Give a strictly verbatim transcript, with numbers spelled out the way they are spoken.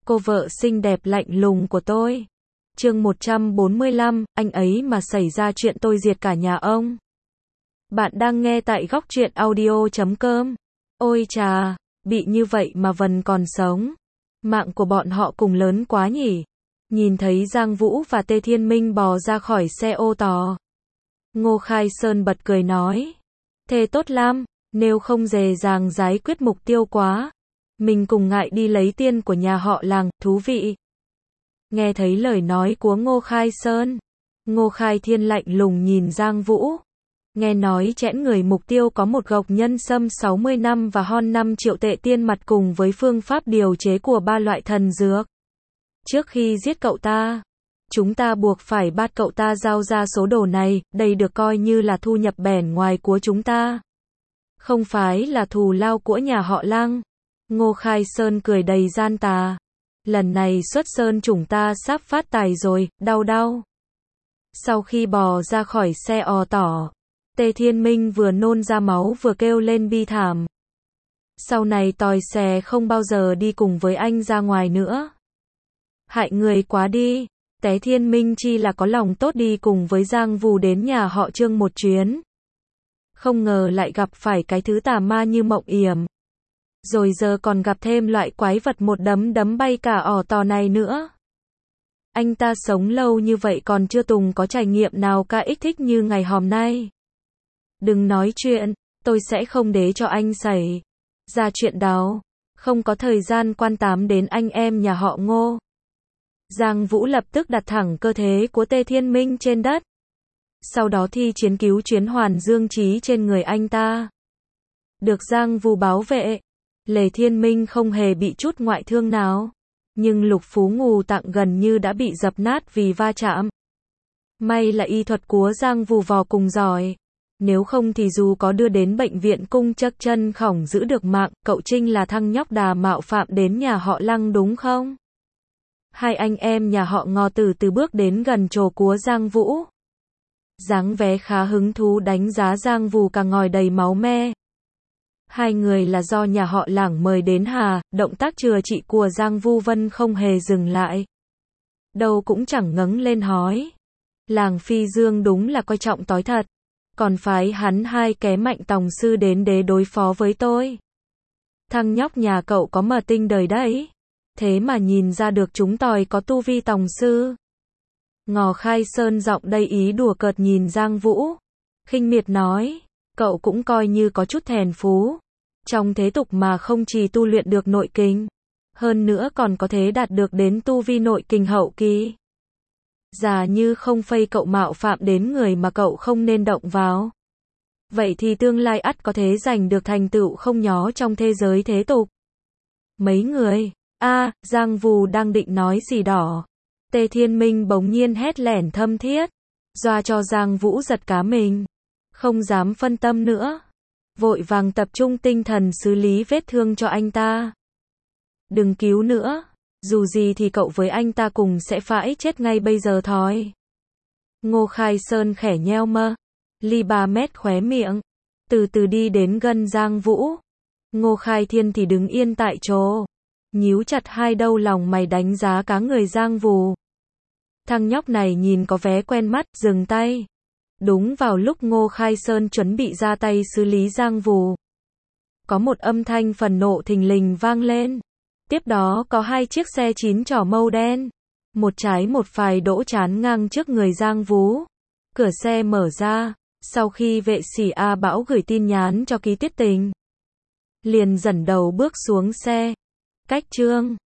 cô vợ xinh đẹp lạnh lùng của tôi. Chương một trăm bốn mươi lăm, anh ấy mà xảy ra chuyện tôi diệt cả nhà ông. Bạn đang nghe tại góc truyện audio chấm com. Ôi chà, bị như vậy mà Vân còn sống. Mạng của bọn họ cùng lớn quá nhỉ. Nhìn thấy Giang Vũ và Tê Thiên Minh bò ra khỏi xe ô tô, Ngô Khai Sơn bật cười nói. Thế tốt lắm, nếu không dề dàng giải quyết mục tiêu quá. Mình cùng ngại đi lấy tiên của nhà họ Làng, thú vị. Nghe thấy lời nói của Ngô Khai Sơn, Ngô Khai Thiên lạnh lùng nhìn Giang Vũ. Nghe nói chẽn người mục tiêu có một gộc nhân sâm sáu mươi năm và hon năm triệu tệ tiên mặt cùng với phương pháp điều chế của ba loại thần dược. Trước khi giết cậu ta, chúng ta buộc phải bắt cậu ta giao ra số đồ này, đây được coi như là thu nhập bẻn ngoài của chúng ta. Không phải là thù lao của nhà họ Lăng. Ngô Khai Sơn cười đầy gian tà. Lần này xuất sơn chúng ta sắp phát tài rồi, đau đau. Sau khi bò ra khỏi xe ò tỏ, Tê Thiên Minh vừa nôn ra máu vừa kêu lên bi thảm. Sau này tòi xe không bao giờ đi cùng với anh ra ngoài nữa. Hại người quá đi. Té Thiên Minh chi là có lòng tốt đi cùng với Giang Vũ đến nhà họ Trương một chuyến. Không ngờ lại gặp phải cái thứ tà ma như Mộng Yểm. Rồi giờ còn gặp thêm loại quái vật một đấm đấm bay cả ỏ tò này nữa. Anh ta sống lâu như vậy còn chưa từng có trải nghiệm nào ca ích thích như ngày hôm nay. Đừng nói chuyện, tôi sẽ không để cho anh xảy ra chuyện đó. Không có thời gian quan tâm đến anh em nhà họ Ngô. Giang Vũ lập tức đặt thẳng cơ thể của Tê Thiên Minh trên đất. Sau đó thi chiến cứu chuyến hoàn dương trí trên người anh ta. Được Giang Vũ bảo vệ, Lê Thiên Minh không hề bị chút ngoại thương nào. Nhưng Lục Phú Ngù Tạng gần như đã bị dập nát vì va chạm. May là y thuật của Giang Vũ vô cùng giỏi. Nếu không thì dù có đưa đến bệnh viện cung chắc chân khổng giữ được mạng. Cậu Trinh là thằng nhóc đà mạo phạm đến nhà họ Lăng đúng không? Hai anh em nhà họ Ngô từ từ bước đến gần chỗ của Giang Vũ. Dáng vẻ khá hứng thú đánh giá Giang Vũ cả ngòi đầy máu me. Hai người là do nhà họ Lảng mời đến hà, động tác chữa trị của Giang Vũ Vân không hề dừng lại. Đâu cũng chẳng ngẩng lên hỏi. Làng Phi Dương đúng là coi trọng tối thật. Còn phái hắn hai kẻ mạnh tòng sư đến để đối phó với tôi. Thằng nhóc nhà cậu có mờ tinh đời đấy. Thế mà nhìn ra được chúng tôi có tu vi tòng sư. Ngô Khai Sơn giọng đầy ý đùa cợt nhìn Giang Vũ. Khinh miệt nói, cậu cũng coi như có chút thèn phú. Trong thế tục mà không chỉ tu luyện được nội kinh, hơn nữa còn có thể đạt được đến tu vi nội kinh hậu kỳ. Giả như không phây cậu mạo phạm đến người mà cậu không nên động vào. Vậy thì tương lai ắt có thể giành được thành tựu không nhỏ trong thế giới thế tục. Mấy người, a à, Giang Vũ đang định nói gì đó. Tê Thiên Minh bỗng nhiên hét lẻn thâm thiết, dọa cho Giang Vũ giật cá mình. Không dám phân tâm nữa. Vội vàng tập trung tinh thần xử lý vết thương cho anh ta. Đừng cứu nữa. Dù gì thì cậu với anh ta cùng sẽ phải chết ngay bây giờ thôi. Ngô Khai Sơn khẽ nheo mơ. Ly ba mét khóe miệng. Từ từ đi đến gần Giang Vũ. Ngô Khai Thiên thì đứng yên tại chỗ. Nhíu chặt hai đầu lòng mày đánh giá cá người Giang Vũ. Thằng nhóc này nhìn có vẻ quen mắt, dừng tay. Đúng vào lúc Ngô Khai Sơn chuẩn bị ra tay xử lý Giang Vũ, có một âm thanh phần nộ thình lình vang lên. Tiếp đó có hai chiếc xe chín chỏ màu đen, một trái một phải đỗ chắn ngang trước người Giang Vũ. Cửa xe mở ra, sau khi vệ sĩ A Bảo gửi tin nhắn cho Ký Tuyết Tình, liền dẫn đầu bước xuống xe. Cách Trương